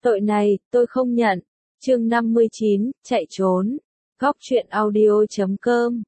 Tội này, tôi không nhận. Chương 59, chạy trốn. Góc truyện audio.com.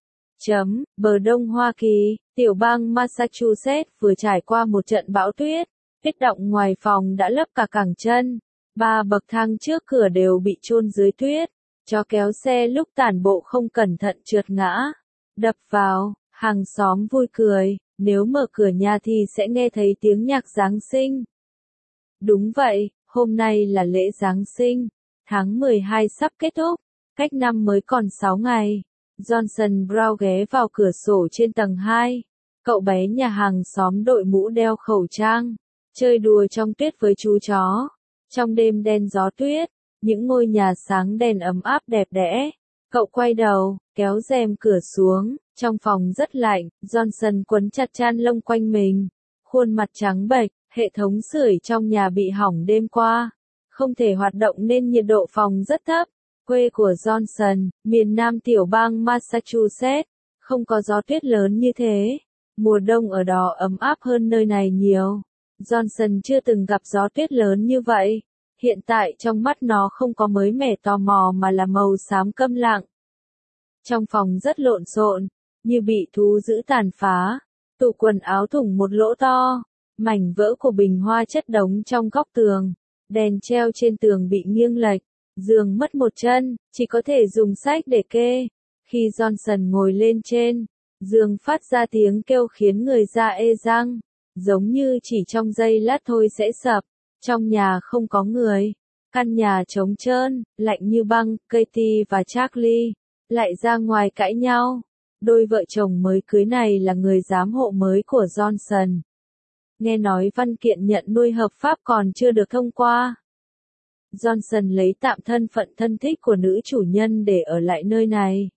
Bờ Đông Hoa Kỳ, tiểu bang Massachusetts vừa trải qua một trận bão tuyết. Tuyết đọng ngoài phòng đã lấp cả cẳng chân. 3 bậc thang trước cửa đều bị chôn dưới tuyết. Chó kéo xe lúc tản bộ không cẩn thận trượt ngã, đập vào. Hàng xóm vui cười, nếu mở cửa nhà thì sẽ nghe thấy tiếng nhạc Giáng sinh. Đúng vậy, hôm nay là lễ Giáng sinh, tháng 12 sắp kết thúc, cách năm mới còn 6 ngày. Johnson Brown ghé vào cửa sổ trên tầng 2. Cậu bé nhà hàng xóm đội mũ đeo khẩu trang, chơi đùa trong tuyết với chú chó. Trong đêm đen gió tuyết, những ngôi nhà sáng đèn ấm áp đẹp đẽ. Cậu quay đầu, kéo rèm cửa xuống, trong phòng rất lạnh, Johnson quấn chặt chăn lông quanh mình. Khuôn mặt trắng bệch, hệ thống sưởi trong nhà bị hỏng đêm qua. Không thể hoạt động nên nhiệt độ phòng rất thấp. Quê của Johnson, miền nam tiểu bang Massachusetts, không có gió tuyết lớn như thế. Mùa đông ở đó ấm áp hơn nơi này nhiều. Johnson chưa từng gặp gió tuyết lớn như vậy. Hiện tại trong mắt nó không có mới mẻ tò mò mà là màu xám câm lặng. Trong phòng rất lộn xộn, như bị thú dữ tàn phá. Tủ quần áo thủng một lỗ to, mảnh vỡ của bình hoa chất đống trong góc tường, đèn treo trên tường bị nghiêng lệch, giường mất một chân, chỉ có thể dùng sách để kê. Khi Johnson ngồi lên trên, giường phát ra tiếng kêu khiến người da ê răng, giống như chỉ trong giây lát thôi sẽ sập. Trong nhà không có người, căn nhà trống trơn, lạnh như băng. Katie và Charlie lại ra ngoài cãi nhau. Đôi vợ chồng mới cưới này là người giám hộ mới của Johnson. Nghe nói văn kiện nhận nuôi hợp pháp còn chưa được thông qua. Johnson lấy tạm thân phận thân thích của nữ chủ nhân để ở lại nơi này.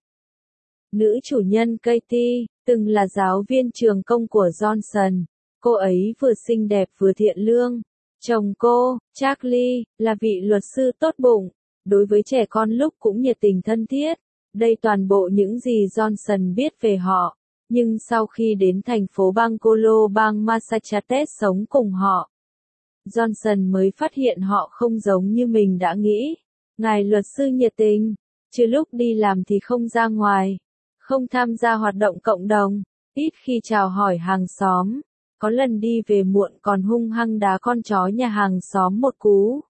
Nữ chủ nhân Katie, từng là giáo viên trường công của Johnson. Cô ấy vừa xinh đẹp vừa thiện lương. Chồng cô, Charlie, là vị luật sư tốt bụng, đối với trẻ con lúc cũng nhiệt tình thân thiết. Đây toàn bộ những gì Johnson biết về họ. Nhưng sau khi đến thành phố Bangkolo bang Massachusetts sống cùng họ, Johnson mới phát hiện họ không giống như mình đã nghĩ. Ngài luật sư nhiệt tình, chứ lúc đi làm thì không ra ngoài, không tham gia hoạt động cộng đồng, ít khi chào hỏi hàng xóm. Có lần đi về muộn còn hung hăng đá con chó nhà hàng xóm một cú.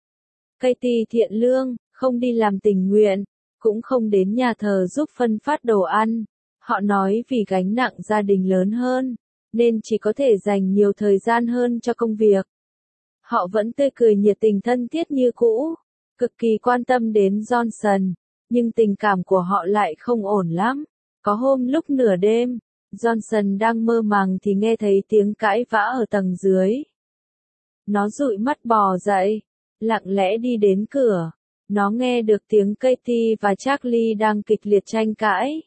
Katie thiện lương, không đi làm tình nguyện, cũng không đến nhà thờ giúp phân phát đồ ăn. Họ nói vì gánh nặng gia đình lớn hơn, nên chỉ có thể dành nhiều thời gian hơn cho công việc. Họ vẫn tươi cười nhiệt tình thân thiết như cũ, cực kỳ quan tâm đến Johnson, nhưng tình cảm của họ lại không ổn lắm. Có hôm lúc nửa đêm, Johnson đang mơ màng thì nghe thấy tiếng cãi vã ở tầng dưới. Nó dụi mắt bò dậy, lặng lẽ đi đến cửa. Nó nghe được tiếng Katie và Charlie đang kịch liệt tranh cãi.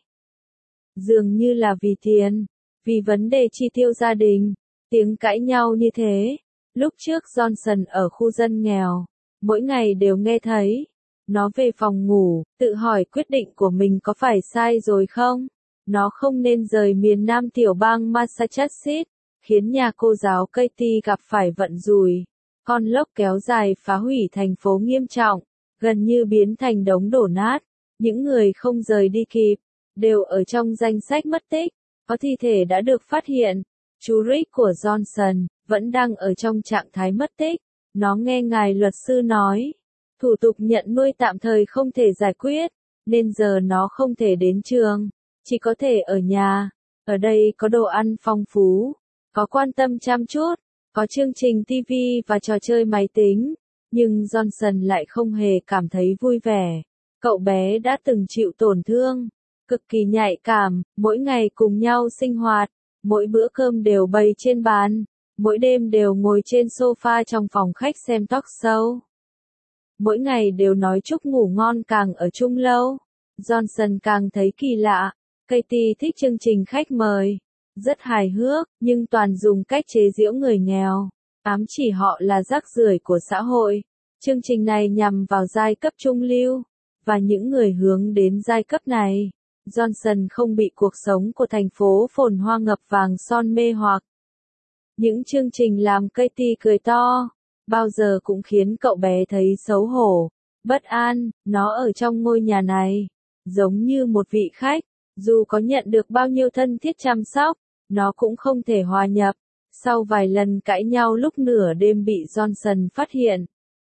Dường như là vì tiền, vì vấn đề chi tiêu gia đình, tiếng cãi nhau như thế. Lúc trước Johnson ở khu dân nghèo, mỗi ngày đều nghe thấy. Nó về phòng ngủ, tự hỏi quyết định của mình có phải sai rồi không? Nó không nên rời miền nam tiểu bang Massachusetts, khiến nhà cô giáo Katie gặp phải vận rủi. Con lốc kéo dài phá hủy thành phố nghiêm trọng, gần như biến thành đống đổ nát. Những người không rời đi kịp, đều ở trong danh sách mất tích. Có thi thể đã được phát hiện. Chú Rick của Johnson vẫn đang ở trong trạng thái mất tích. Nó nghe ngài luật sư nói, thủ tục nhận nuôi tạm thời không thể giải quyết, nên giờ nó không thể đến trường, chỉ có thể ở nhà. Ở đây có đồ ăn phong phú, có quan tâm chăm chút, có chương trình TV và trò chơi máy tính. Nhưng Johnson lại không hề cảm thấy vui vẻ. Cậu bé đã từng chịu tổn thương, cực kỳ nhạy cảm, mỗi ngày cùng nhau sinh hoạt, mỗi bữa cơm đều bày trên bàn, mỗi đêm đều ngồi trên sofa trong phòng khách xem talk show. Mỗi ngày đều nói chúc ngủ ngon càng ở chung lâu. Johnson càng thấy kỳ lạ. Katie thích chương trình khách mời, rất hài hước, nhưng toàn dùng cách chế giễu người nghèo, ám chỉ họ là rác rưởi của xã hội. Chương trình này nhằm vào giai cấp trung lưu, và những người hướng đến giai cấp này. Johnson không bị cuộc sống của thành phố phồn hoa ngập vàng son mê hoặc. Những chương trình làm Katie cười to. bao giờ cũng khiến cậu bé thấy xấu hổ, bất an, nó ở trong ngôi nhà này, giống như một vị khách, dù có nhận được bao nhiêu thân thiết chăm sóc, nó cũng không thể hòa nhập. Sau vài lần cãi nhau lúc nửa đêm bị Johnson phát hiện,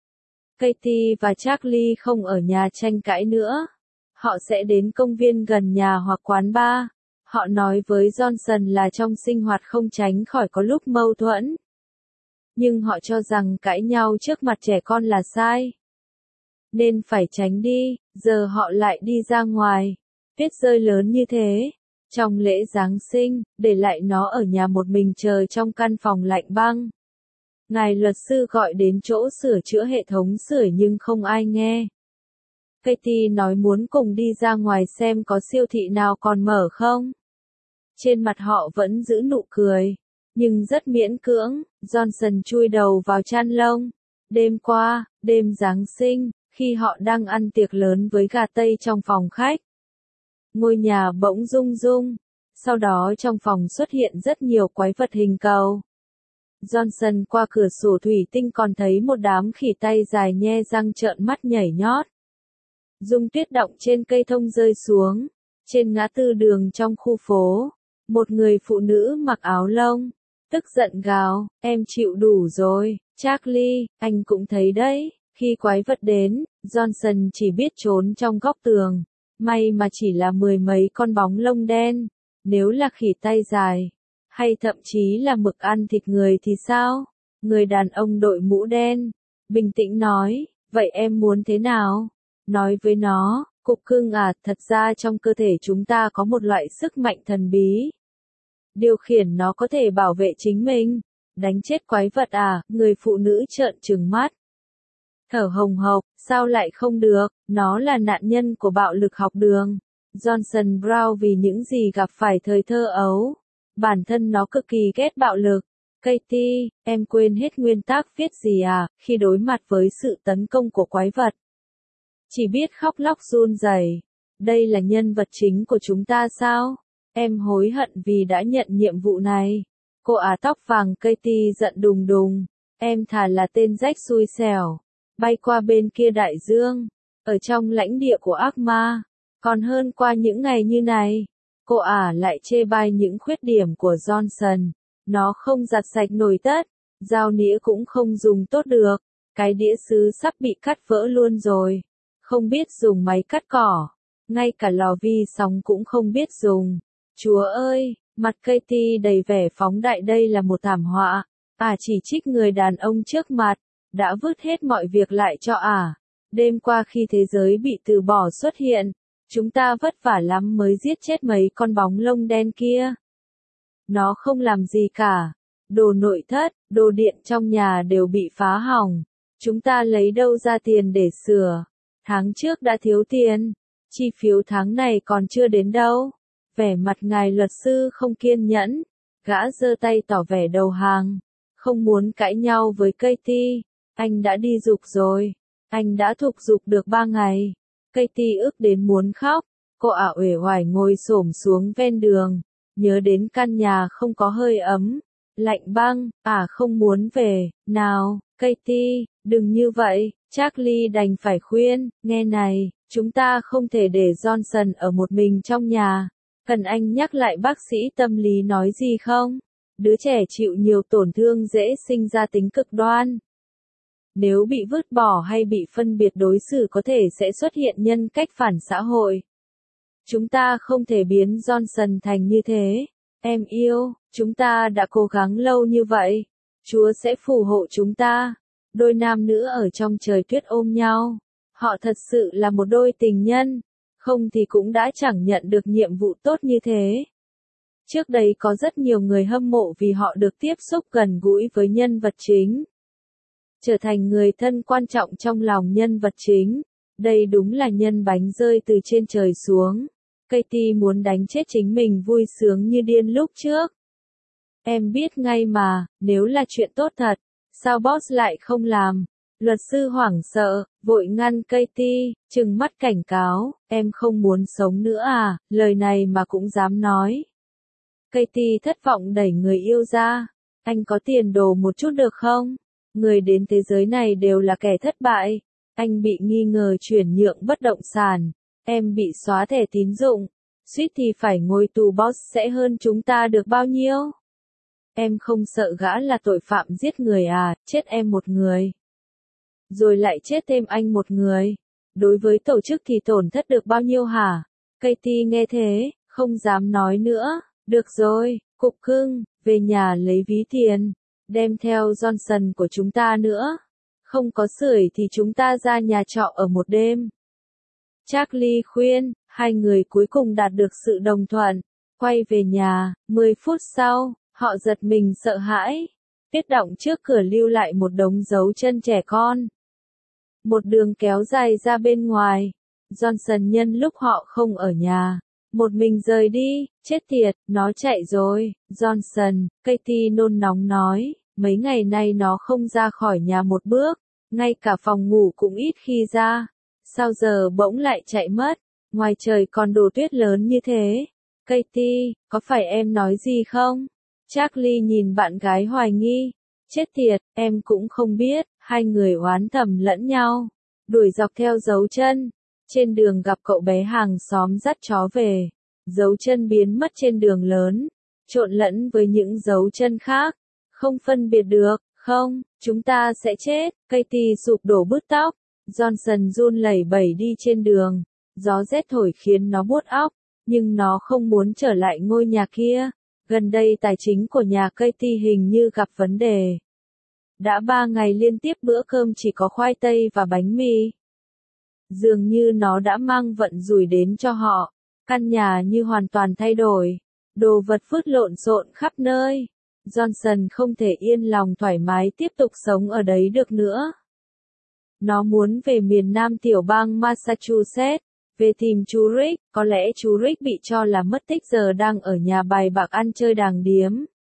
Katie và Charlie không ở nhà tranh cãi nữa. Họ sẽ đến công viên gần nhà hoặc quán bar. Họ nói với Johnson là trong sinh hoạt không tránh khỏi có lúc mâu thuẫn. Nhưng họ cho rằng cãi nhau trước mặt trẻ con là sai, nên phải tránh đi. Giờ họ lại đi ra ngoài. Tuyết rơi lớn như thế. Trong lễ Giáng sinh, để lại nó ở nhà một mình chờ trong căn phòng lạnh băng. Ngài luật sư gọi đến chỗ sửa chữa hệ thống sưởi nhưng không ai nghe. Katie nói muốn cùng đi ra ngoài xem có siêu thị nào còn mở không. Trên mặt họ vẫn giữ nụ cười, nhưng rất miễn cưỡng. Johnson chui đầu vào chăn lông. Đêm qua, đêm Giáng sinh, khi họ đang ăn tiệc lớn với gà Tây trong phòng khách, ngôi nhà bỗng rung rung. Sau đó trong phòng xuất hiện rất nhiều quái vật hình cầu. Johnson qua cửa sổ thủy tinh còn thấy một đám khỉ tay dài nhe răng trợn mắt nhảy nhót. Dung tuyết đọng trên cây thông rơi xuống. Trên ngã tư đường trong khu phố, một người phụ nữ mặc áo lông, tức giận gào, em chịu đủ rồi, Charlie, anh cũng thấy đấy. Khi quái vật đến, Johnson chỉ biết trốn trong góc tường. May mà chỉ là mười mấy con bóng lông đen. Nếu là khỉ tay dài, hay thậm chí là mực ăn thịt người thì sao? Người đàn ông đội mũ đen, bình tĩnh nói, vậy em muốn thế nào? Nói với nó, cục cưng à, thật ra trong cơ thể chúng ta có một loại sức mạnh thần bí. Điều khiển nó có thể bảo vệ chính mình. Đánh chết quái vật à? Người phụ nữ trợn trừng mắt, thở hồng hộc, sao lại không được, nó là nạn nhân của bạo lực học đường. Johnson Brown vì những gì gặp phải thời thơ ấu. Bản thân nó cực kỳ ghét bạo lực. Katie, em quên hết nguyên tắc viết gì à, khi đối mặt với sự tấn công của quái vật. Chỉ biết khóc lóc run rẩy. Đây là nhân vật chính của chúng ta sao? Em hối hận vì đã nhận nhiệm vụ này. Cô ả tóc vàng Katie giận đùng đùng. Em thà là tên rách xui xẻo, bay qua bên kia đại dương, ở trong lãnh địa của ác ma, còn hơn qua những ngày như này. Cô ả lại chê bai những khuyết điểm của Johnson. Nó không giặt sạch nồi tất, dao nĩa cũng không dùng tốt được, cái đĩa sứ sắp bị cắt vỡ luôn rồi, không biết dùng máy cắt cỏ, ngay cả lò vi sóng cũng không biết dùng. Chúa ơi, mặt Katie đầy vẻ phóng đại, đây là một thảm họa. Ả chỉ trích người đàn ông trước mặt, đã vứt hết mọi việc lại cho ả. Đêm qua khi thế giới bị từ bỏ xuất hiện, chúng ta vất vả lắm mới giết chết mấy con bóng lông đen kia. Nó không làm gì cả. Đồ nội thất, đồ điện trong nhà đều bị phá hỏng. Chúng ta lấy đâu ra tiền để sửa? Tháng trước đã thiếu tiền. Chi phiếu tháng này còn chưa đến đâu. Vẻ mặt ngài luật sư không kiên nhẫn. Gã giơ tay tỏ vẻ đầu hàng. Không muốn cãi nhau với Katie. Anh đã đi giục rồi. Anh đã thúc giục được 3 ngày. Katie ức đến muốn khóc. Cô ả uể oải ngồi xổm xuống ven đường. Nhớ đến căn nhà không có hơi ấm. Lạnh băng, ả không muốn về. Nào, Katie, đừng như vậy. Charlie đành phải khuyên. Nghe này, chúng ta không thể để Johnson ở một mình trong nhà. Cần anh nhắc lại bác sĩ tâm lý nói gì không? Đứa trẻ chịu nhiều tổn thương dễ sinh ra tính cực đoan. Nếu bị vứt bỏ hay bị phân biệt đối xử có thể sẽ xuất hiện nhân cách phản xã hội. Chúng ta không thể biến Johnson thành như thế. Em yêu, chúng ta đã cố gắng lâu như vậy. Chúa sẽ phù hộ chúng ta. Đôi nam nữ ở trong trời tuyết ôm nhau. Họ thật sự là một đôi tình nhân. Không thì cũng đã chẳng nhận được nhiệm vụ tốt như thế. Trước đây có rất nhiều người hâm mộ vì họ được tiếp xúc gần gũi với nhân vật chính. Trở thành người thân quan trọng trong lòng nhân vật chính. Đây đúng là nhân bánh rơi từ trên trời xuống. Katie muốn đánh chết chính mình vui sướng như điên lúc trước. Em biết ngay mà, nếu là chuyện tốt thật, sao boss lại không làm? Luật sư hoảng sợ, vội ngăn Katie, trừng mắt cảnh cáo, em không muốn sống nữa à, lời này mà cũng dám nói. Katie thất vọng đẩy người yêu ra, anh có tiền đồ một chút được không? Người đến thế giới này đều là kẻ thất bại. Anh bị nghi ngờ chuyển nhượng bất động sản. Em bị xóa thẻ tín dụng. Suýt thì phải ngồi tù, boss sẽ hơn chúng ta được bao nhiêu? Em không sợ gã là tội phạm giết người à, chết em một người. Rồi lại chết thêm anh một người. Đối với tổ chức thì tổn thất được bao nhiêu hả? Katie nghe thế, không dám nói nữa. Được rồi, cục cưng, về nhà lấy ví tiền. Đem theo Johnson của chúng ta nữa. Không có sưởi thì chúng ta ra nhà trọ ở một đêm. Charlie khuyên, hai người cuối cùng đạt được sự đồng thuận. Quay về nhà, 10 phút sau, họ giật mình sợ hãi. Tuyết đọng trước cửa lưu lại một đống dấu chân trẻ con. Một đường kéo dài ra bên ngoài. Johnson nhân lúc họ không ở nhà. Một mình rời đi, chết tiệt, nó chạy rồi. Johnson, Katie nôn nóng nói, mấy ngày nay nó không ra khỏi nhà một bước. Ngay cả phòng ngủ cũng ít khi ra. Sao giờ bỗng lại chạy mất? Ngoài trời còn đổ tuyết lớn như thế. Katie, có phải em nói gì không? Charlie nhìn bạn gái hoài nghi. Chết tiệt, em cũng không biết. Hai người oán thầm lẫn nhau. Đuổi dọc theo dấu chân. Trên đường gặp cậu bé hàng xóm dắt chó về. Dấu chân biến mất trên đường lớn. Trộn lẫn với những dấu chân khác. Không phân biệt được. Không, chúng ta sẽ chết. Katie sụp đổ bứt tóc. Johnson run lẩy bẩy đi trên đường. Gió rét thổi khiến nó buốt óc. Nhưng nó không muốn trở lại ngôi nhà kia. Gần đây tài chính của nhà Katie hình như gặp vấn đề. Đã 3 ngày liên tiếp bữa cơm chỉ có khoai tây và bánh mì. Dường như nó đã mang vận rủi đến cho họ. Căn nhà như hoàn toàn thay đổi. Đồ vật vứt lộn xộn khắp nơi. Johnson không thể yên lòng thoải mái tiếp tục sống ở đấy được nữa. Nó muốn về miền Nam tiểu bang Massachusetts, về tìm chú Rick. Có lẽ chú Rick bị cho là mất tích giờ đang ở nhà bài bạc ăn chơi đàng điếm.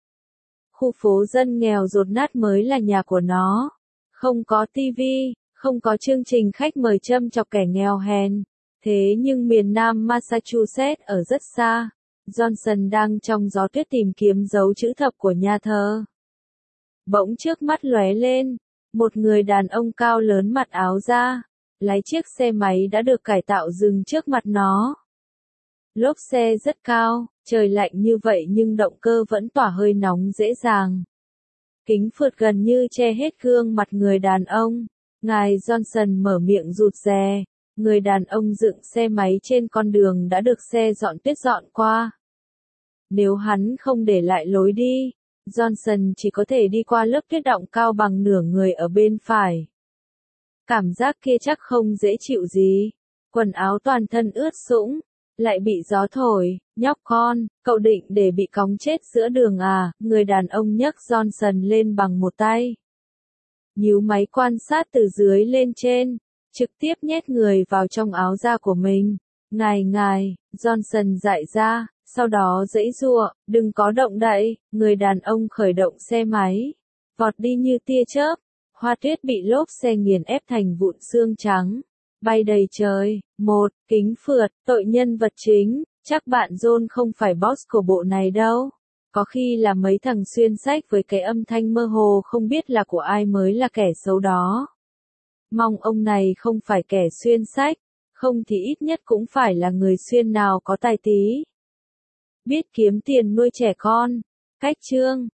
Khu phố dân nghèo dột nát mới là nhà của nó. Không có tivi, không có chương trình khách mời châm chọc kẻ nghèo hèn. Thế nhưng miền Nam Massachusetts ở rất xa. Johnson đang trong gió tuyết tìm kiếm dấu chữ thập của nhà thờ. Bỗng trước mắt lóe lên. Một người đàn ông cao lớn mặc áo da. Lái chiếc xe máy đã được cải tạo dừng trước mặt nó. Lốp xe rất cao, trời lạnh như vậy nhưng động cơ vẫn tỏa hơi nóng dễ dàng. Kính phượt gần như che hết gương mặt người đàn ông. Ngài Johnson mở miệng rụt rè. Người đàn ông dựng xe máy trên con đường đã được xe dọn tuyết dọn qua. Nếu hắn không để lại lối đi, Johnson chỉ có thể đi qua lớp tuyết đọng cao bằng nửa người ở bên phải. Cảm giác kia chắc không dễ chịu gì. Quần áo toàn thân ướt sũng, lại bị gió thổi. Nhóc con, cậu định để bị cóng chết giữa đường à? Người đàn ông nhấc Johnson lên bằng một tay. Nhíu máy quan sát từ dưới lên trên, trực tiếp nhét người vào trong áo da của mình. Ngài, Johnson dại ra, sau đó giãy giụa, đừng có động đậy. Người đàn ông khởi động xe máy, vọt đi như tia chớp. Hoa tuyết bị lốp xe nghiền ép thành vụn xương trắng, bay đầy trời. Kính phượt, tội nhân vật chính, chắc bạn John không phải boss của bộ này đâu. Có khi là mấy thằng xuyên sách với cái âm thanh mơ hồ không biết là của ai mới là kẻ xấu đó. Mong ông này không phải kẻ xuyên sách, không thì ít nhất cũng phải là người xuyên nào có tài tí. Biết kiếm tiền nuôi trẻ con. Cách chương